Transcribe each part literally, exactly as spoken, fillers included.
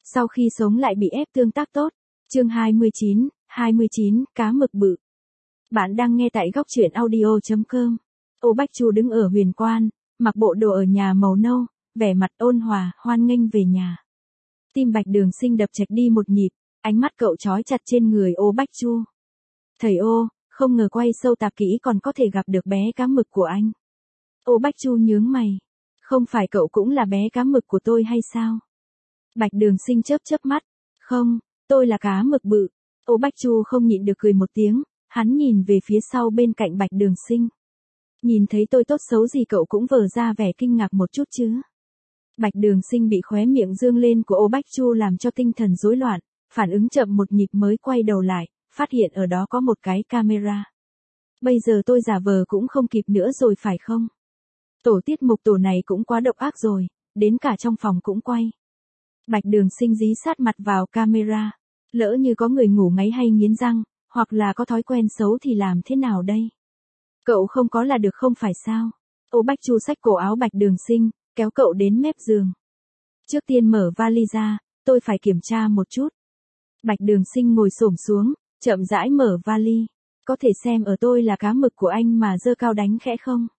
Sau khi sống lại bị ép tương tác tốt. Chương hai mươi chín, hai mươi chín, cá mực bự. Bạn đang nghe tại góc truyện audio chấm com. Ô Bách Chu đứng ở huyền quan, mặc bộ đồ ở nhà màu nâu, vẻ mặt ôn hòa, hoan nghênh về nhà. Tim Bạch Đường Sinh đập chạch đi một nhịp, ánh mắt cậu trói chặt trên người Ô Bách Chu. Thầy Ô, không ngờ quay sâu tạp kỹ còn có thể gặp được bé cá mực của anh. Ô Bách Chu nhướng mày. Không phải cậu cũng là bé cá mực của tôi hay sao? Bạch Đường Sinh chớp chớp mắt. Không, tôi là cá mực bự. Ô Bách Chu không nhịn được cười một tiếng, hắn nhìn về phía sau bên cạnh Bạch Đường Sinh. Nhìn thấy tôi tốt xấu gì cậu cũng vờ ra vẻ kinh ngạc một chút chứ. Bạch Đường Sinh bị khóe miệng dương lên của Ô Bách Chu làm cho tinh thần rối loạn, phản ứng chậm một nhịp mới quay đầu lại, phát hiện ở đó có một cái camera. Bây giờ tôi giả vờ cũng không kịp nữa rồi phải không? Tổ tiết mục tổ này cũng quá độc ác rồi, đến cả trong phòng cũng quay. Bạch Đường Sinh dí sát mặt vào camera. Lỡ như có người ngủ ngáy hay nghiến răng, hoặc là có thói quen xấu thì làm thế nào đây? Cậu không có là được không phải sao? Ô Bách Chu xách cổ áo Bạch Đường Sinh, kéo cậu đến mép giường. Trước tiên mở vali ra, tôi phải kiểm tra một chút. Bạch Đường Sinh ngồi xổm xuống, chậm rãi mở vali. Có thể xem ở tôi là cá mực của anh mà giơ cao đánh khẽ không?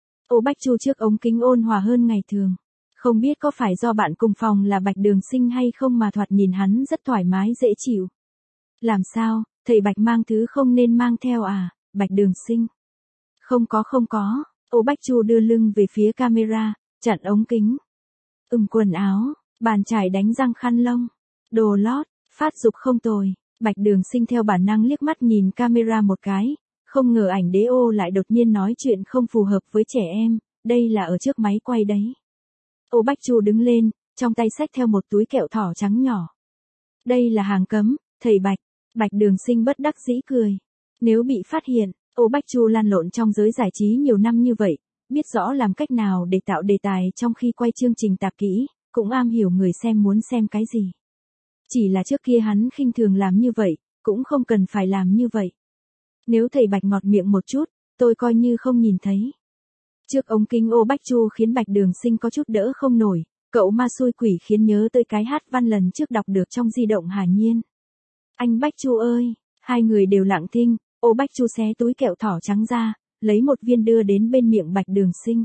Ô Bách Chu trước ống kính ôn hòa hơn ngày thường. Không biết có phải do bạn cùng phòng là Bạch Đường Sinh hay không mà thoạt nhìn hắn rất thoải mái dễ chịu. Làm sao, thầy Bạch mang thứ không nên mang theo à, Bạch Đường Sinh? Không có không có, Ô Bách Chu đưa lưng về phía camera, chặn ống kính. Ừm quần áo, bàn chải đánh răng khăn lông, đồ lót, phát dục không tồi. Bạch Đường Sinh theo bản năng liếc mắt nhìn camera một cái, không ngờ ảnh đế ô lại đột nhiên nói chuyện không phù hợp với trẻ em, đây là ở trước máy quay đấy. Ô Bách Chu đứng lên, trong tay xách theo một túi kẹo thỏ trắng nhỏ. Đây là hàng cấm, thầy Bạch. Bạch Đường Sinh bất đắc dĩ cười. Nếu bị phát hiện, Ô Bách Chu lăn lộn trong giới giải trí nhiều năm như vậy, biết rõ làm cách nào để tạo đề tài trong khi quay chương trình tạp kỹ, cũng am hiểu người xem muốn xem cái gì. Chỉ là trước kia hắn khinh thường làm như vậy, cũng không cần phải làm như vậy. Nếu thầy Bạch ngọt miệng một chút, tôi coi như không nhìn thấy. Trước ống kính Ô Bách Chu khiến Bạch Đường Sinh có chút đỡ không nổi, cậu ma xui quỷ khiến nhớ tới cái hát văn lần trước đọc được trong di động Hà Nhiên. Anh Bách Chu ơi, hai người đều lặng thinh, Ô Bách Chu xé túi kẹo thỏ trắng ra, lấy một viên đưa đến bên miệng Bạch Đường Sinh.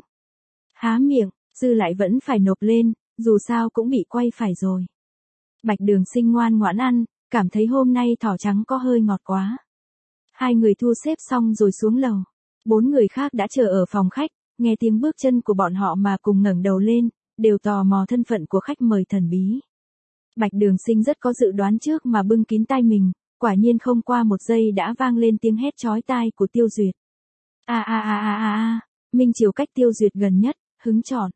Há miệng, dư lại vẫn phải nộp lên, dù sao cũng bị quay phải rồi. Bạch Đường Sinh ngoan ngoãn ăn, cảm thấy hôm nay thỏ trắng có hơi ngọt quá. Hai người thu xếp xong rồi xuống lầu. Bốn người khác đã chờ ở phòng khách, nghe tiếng bước chân của bọn họ mà cùng ngẩng đầu lên, đều tò mò thân phận của khách mời thần bí. Bạch Đường Sinh rất có dự đoán trước mà bưng kín tai mình, quả nhiên không qua một giây đã vang lên tiếng hét chói tai của Tiêu Duyệt. A a a a a a, Minh Triều cách Tiêu Duyệt gần nhất, hứng trọn.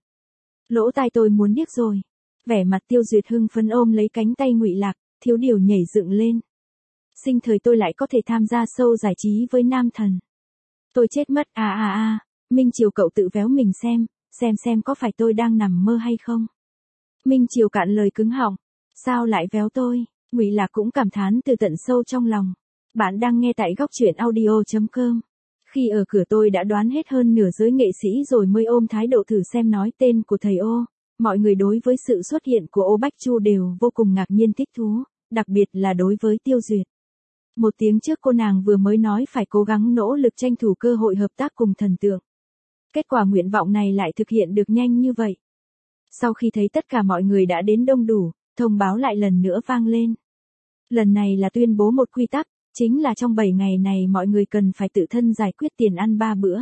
Lỗ tai tôi muốn điếc rồi. Vẻ mặt Tiêu Duyệt hưng phấn ôm lấy cánh tay Ngụy Lạc, thiếu điều nhảy dựng lên. Sinh thời tôi lại có thể tham gia show giải trí với nam thần. Tôi chết mất à à à, Minh Triều cậu tự véo mình xem, xem xem có phải tôi đang nằm mơ hay không. Minh Triều cạn lời cứng họng, sao lại véo tôi, Ngụy Lạc cũng cảm thán từ tận sâu trong lòng. Bạn đang nghe tại góc truyện audio chấm com. Khi ở cửa tôi đã đoán hết hơn nửa giới nghệ sĩ rồi mới ôm thái độ thử xem nói tên của thầy Ô. Mọi người đối với sự xuất hiện của Ô Bách Chu đều vô cùng ngạc nhiên thích thú, đặc biệt là đối với Tiêu Duyệt. Một tiếng trước cô nàng vừa mới nói phải cố gắng nỗ lực tranh thủ cơ hội hợp tác cùng thần tượng. Kết quả nguyện vọng này lại thực hiện được nhanh như vậy. Sau khi thấy tất cả mọi người đã đến đông đủ, thông báo lại lần nữa vang lên. Lần này là tuyên bố một quy tắc, chính là trong bảy ngày này mọi người cần phải tự thân giải quyết tiền ăn ba bữa.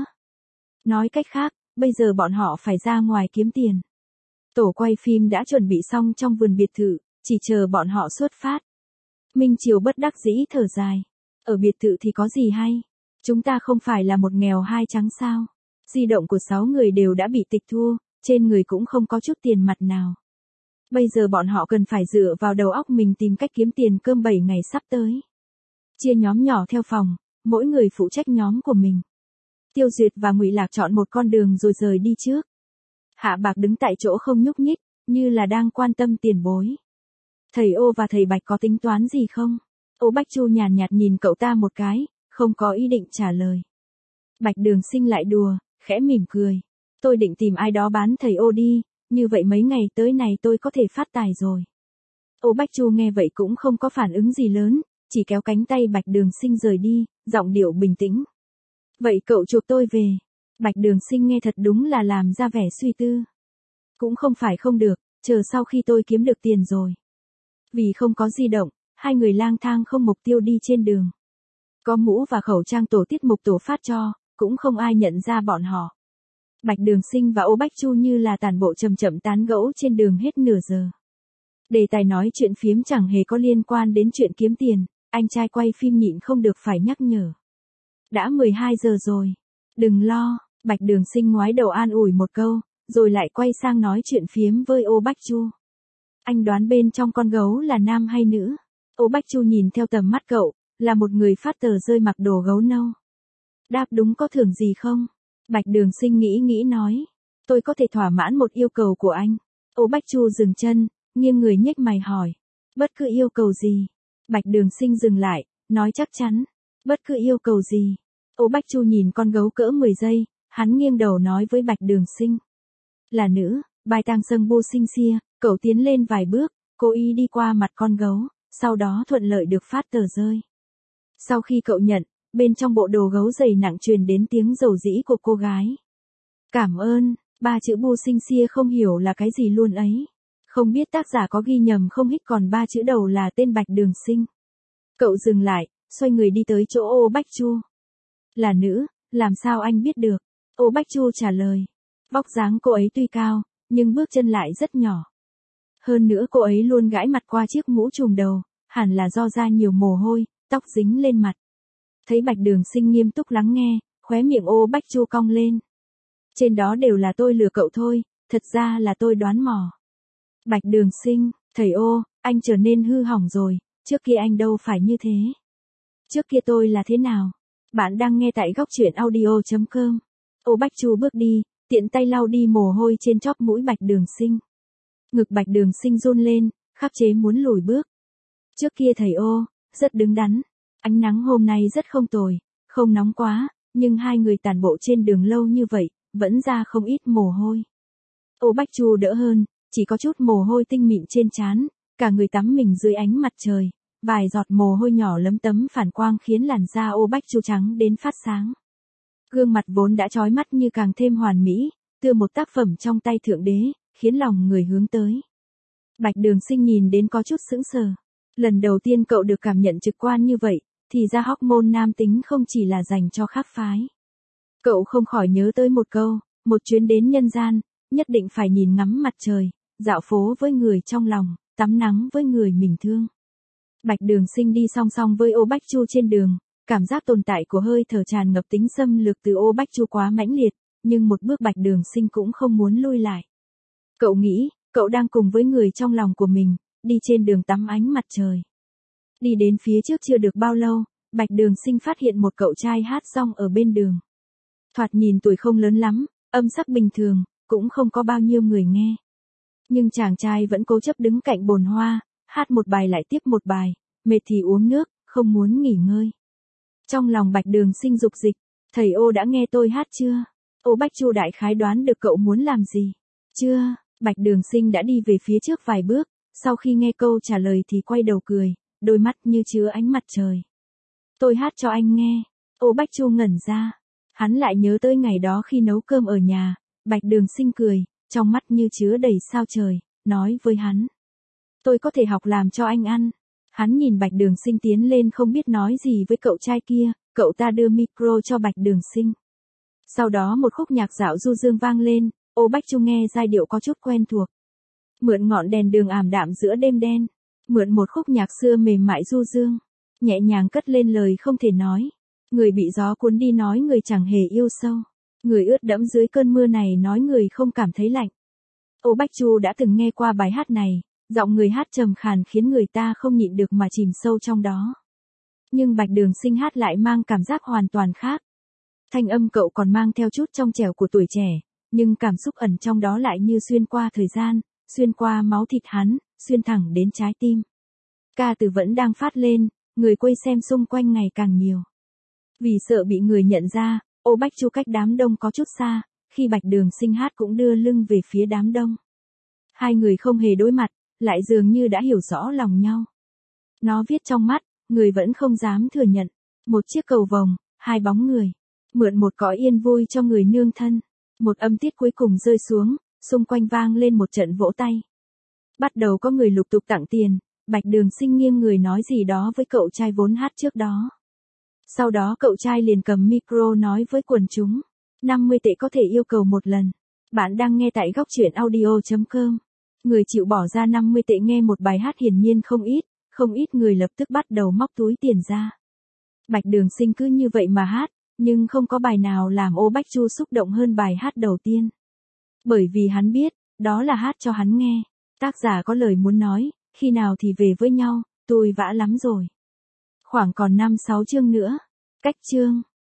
Nói cách khác, bây giờ bọn họ phải ra ngoài kiếm tiền. Tổ quay phim đã chuẩn bị xong trong vườn biệt thự, chỉ chờ bọn họ xuất phát. Minh Triều bất đắc dĩ thở dài. Ở biệt thự thì có gì hay? Chúng ta không phải là một nghèo hai trắng sao? Di động của sáu người đều đã bị tịch thu, trên người cũng không có chút tiền mặt nào. Bây giờ bọn họ cần phải dựa vào đầu óc mình tìm cách kiếm tiền cơm bảy ngày sắp tới. Chia nhóm nhỏ theo phòng, mỗi người phụ trách nhóm của mình. Tiêu Duyệt và Ngụy Lạc chọn một con đường rồi rời đi trước. Hạ Bạc đứng tại chỗ không nhúc nhích, như là đang quan tâm tiền bối. Thầy Ô và thầy Bạch có tính toán gì không? Ô Bách Chu nhàn nhạt nhìn cậu ta một cái, không có ý định trả lời. Bạch Đường Sinh lại đùa, khẽ mỉm cười. Tôi định tìm ai đó bán thầy Ô đi, như vậy mấy ngày tới này tôi có thể phát tài rồi. Ô Bách Chu nghe vậy cũng không có phản ứng gì lớn, chỉ kéo cánh tay Bạch Đường Sinh rời đi, giọng điệu bình tĩnh. Vậy cậu chuộc tôi về. Bạch Đường Sinh nghe thật đúng là làm ra vẻ suy tư. Cũng không phải không được, chờ sau khi tôi kiếm được tiền rồi. Vì không có di động, hai người lang thang không mục tiêu đi trên đường. Có mũ và khẩu trang tổ tiết mục tổ phát cho, cũng không ai nhận ra bọn họ. Bạch Đường Sinh và Ô Bách Chu như là tản bộ chậm chậm tán gẫu trên đường hết nửa giờ. Đề tài nói chuyện phiếm chẳng hề có liên quan đến chuyện kiếm tiền, anh trai quay phim nhịn không được phải nhắc nhở. Đã mười hai giờ rồi, đừng lo, Bạch Đường Sinh ngoái đầu an ủi một câu, rồi lại quay sang nói chuyện phiếm với Ô Bách Chu. Anh đoán bên trong con gấu là nam hay nữ? Ô Bách Chu nhìn theo tầm mắt cậu, là một người phát tờ rơi mặc đồ gấu nâu. Đáp đúng có thưởng gì không? Bạch Đường Sinh nghĩ nghĩ nói. Tôi có thể thỏa mãn một yêu cầu của anh. Ô Bách Chu dừng chân, nghiêng người nhếch mày hỏi. Bất cứ yêu cầu gì? Bạch Đường Sinh dừng lại, nói chắc chắn. Bất cứ yêu cầu gì? Ô Bách Chu nhìn con gấu cỡ mười giây, hắn nghiêng đầu nói với Bạch Đường Sinh. Là nữ, bài tang sâng bu sinh xia, cậu tiến lên vài bước, cố ý đi qua mặt con gấu, sau đó thuận lợi được phát tờ rơi. Sau khi cậu nhận, bên trong bộ đồ gấu dày nặng truyền đến tiếng dầu dĩ của cô gái. Cảm ơn, ba chữ bu sinh xia không hiểu là cái gì luôn ấy. Không biết tác giả có ghi nhầm không hích còn ba chữ đầu là tên Bạch Đường Sinh. Cậu dừng lại, xoay người đi tới chỗ Ô Bách Chu. Là nữ, làm sao anh biết được? Ô Bách Chu trả lời. Vóc dáng cô ấy tuy cao, nhưng bước chân lại rất nhỏ. Hơn nữa cô ấy luôn gãi mặt qua chiếc mũ trùm đầu, hẳn là do ra nhiều mồ hôi, tóc dính lên mặt. Thấy Bạch Đường Sinh nghiêm túc lắng nghe, khóe miệng Ô Bách Chu cong lên. Trên đó đều là tôi lừa cậu thôi, thật ra là tôi đoán mò. Bạch Đường Sinh, thầy Ô, anh trở nên hư hỏng rồi, trước kia anh đâu phải như thế. Trước kia tôi là thế nào? Bạn đang nghe tại góc truyện audio chấm com. Ô Bách Chu bước đi, tiện tay lau đi mồ hôi trên chóp mũi Bạch Đường Sinh. Ngực Bạch Đường Sinh run lên, khắc chế muốn lùi bước. Trước kia thầy Ô, rất đứng đắn. Ánh nắng hôm nay rất không tồi, không nóng quá, nhưng hai người tản bộ trên đường lâu như vậy, vẫn ra không ít mồ hôi. Ô Bách Chu đỡ hơn, chỉ có chút mồ hôi tinh mịn trên trán, cả người tắm mình dưới ánh mặt trời, vài giọt mồ hôi nhỏ lấm tấm phản quang khiến làn da Ô Bách Chu trắng đến phát sáng. Gương mặt vốn đã chói mắt như càng thêm hoàn mỹ, tựa một tác phẩm trong tay thượng đế, khiến lòng người hướng tới. Bạch Đường Sinh nhìn đến có chút sững sờ. Lần đầu tiên cậu được cảm nhận trực quan như vậy, thì ra hormone nam tính không chỉ là dành cho khác phái. Cậu không khỏi nhớ tới một câu, một chuyến đến nhân gian, nhất định phải nhìn ngắm mặt trời, dạo phố với người trong lòng, tắm nắng với người mình thương. Bạch Đường Sinh đi song song với Ô Bách Chu trên đường, cảm giác tồn tại của hơi thở tràn ngập tính xâm lược từ Ô Bách Chu quá mãnh liệt, nhưng một bước Bạch Đường Sinh cũng không muốn lui lại. Cậu nghĩ, cậu đang cùng với người trong lòng của mình, đi trên đường tắm ánh mặt trời. Đi đến phía trước chưa được bao lâu, Bạch Đường Sinh phát hiện một cậu trai hát rong ở bên đường. Thoạt nhìn tuổi không lớn lắm, âm sắc bình thường, cũng không có bao nhiêu người nghe. Nhưng chàng trai vẫn cố chấp đứng cạnh bồn hoa, hát một bài lại tiếp một bài, mệt thì uống nước, không muốn nghỉ ngơi. Trong lòng Bạch Đường Sinh dục dịch, thầy Ô đã nghe tôi hát chưa? Ô Bách Chu đại khái đoán được cậu muốn làm gì? Chưa, Bạch Đường Sinh đã đi về phía trước vài bước, sau khi nghe câu trả lời thì quay đầu cười, đôi mắt như chứa ánh mặt trời. Tôi hát cho anh nghe. Ô Bách Chu ngẩn ra. Hắn lại nhớ tới ngày đó khi nấu cơm ở nhà, Bạch Đường Sinh cười, trong mắt như chứa đầy sao trời, nói với hắn. Tôi có thể học làm cho anh ăn. Hắn nhìn Bạch Đường Sinh tiến lên không biết nói gì với cậu trai kia, cậu ta đưa micro cho Bạch Đường Sinh. Sau đó một khúc nhạc dạo du dương vang lên, Ô Bách Chu nghe giai điệu có chút quen thuộc. Mượn ngọn đèn đường ảm đạm giữa đêm đen, mượn một khúc nhạc xưa mềm mại du dương, nhẹ nhàng cất lên lời không thể nói. Người bị gió cuốn đi nói người chẳng hề yêu sâu, người ướt đẫm dưới cơn mưa này nói người không cảm thấy lạnh. Ô Bách Chu đã từng nghe qua bài hát này, giọng người hát trầm khàn khiến người ta không nhịn được mà chìm sâu trong đó. Nhưng Bạch Đường Sinh hát lại mang cảm giác hoàn toàn khác. Thanh âm cậu còn mang theo chút trong trẻo của tuổi trẻ, nhưng cảm xúc ẩn trong đó lại như xuyên qua thời gian, xuyên qua máu thịt hắn, xuyên thẳng đến trái tim. Ca từ vẫn đang phát lên, người quay xem xung quanh ngày càng nhiều. Vì sợ bị người nhận ra, Ô Bách Chu cách đám đông có chút xa, khi Bạch Đường Sinh hát cũng đưa lưng về phía đám đông. Hai người không hề đối mặt, lại dường như đã hiểu rõ lòng nhau. Nó viết trong mắt, người vẫn không dám thừa nhận. Một chiếc cầu vồng, hai bóng người. Mượn một cõi yên vui cho người nương thân. Một âm tiết cuối cùng rơi xuống, xung quanh vang lên một trận vỗ tay. Bắt đầu có người lục tục tặng tiền, Bạch Đường Sinh nghiêng người nói gì đó với cậu trai vốn hát trước đó. Sau đó cậu trai liền cầm micro nói với quần chúng. năm mươi tệ có thể yêu cầu một lần. Bạn đang nghe tại góc truyện audio chấm com. Người chịu bỏ ra năm mươi tệ nghe một bài hát hiển nhiên không ít, không ít người lập tức bắt đầu móc túi tiền ra. Bạch Đường Sinh cứ như vậy mà hát, nhưng không có bài nào làm Ô Bách Chu xúc động hơn bài hát đầu tiên. Bởi vì hắn biết, đó là hát cho hắn nghe. Tác giả có lời muốn nói, khi nào thì về với nhau, tôi vã lắm rồi. Khoảng còn năm sáu chương nữa. Cách chương.